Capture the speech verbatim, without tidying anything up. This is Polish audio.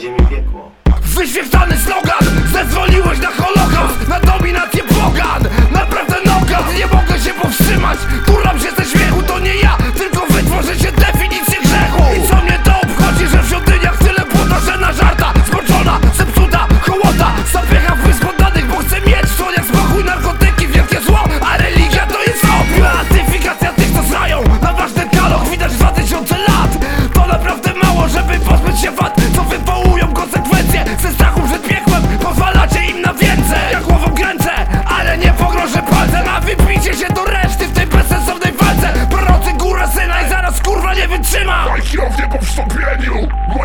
ziemi piekło. Wyświetlany slogan, zezwoliłeś na holokaust, na dominację pogan. Naprawdę nokat, nie mogę się powstrzymać. Turam się ze śmiechu, to nie ja, tylko wytworzę się definicję grzechu. I co mnie to obchodzi, że w świątyniach tyle błota, że na żarta zboczona, zepsuta, hołota zapiecha w wyspodanych, bo chcę mieć w słoniach spokój, narkotyki, wielkie zło. A religia to jest opium. Beatyfikacja tych, co znają na wasz dekaloch, widać dwa tysiące lat. To naprawdę mało, żeby pozbyć się wad, co wywołują konsekwencje. Ze strachu przed piekłem pozwalacie im na więcej. Ja głową kręcę, ale nie pogrożę palcem, a wypijcie się do reszty w tej bezsensownej walce. Prorocy góra syna i zaraz kurwa nie wytrzyma. Majstrownie po wstąpieniu,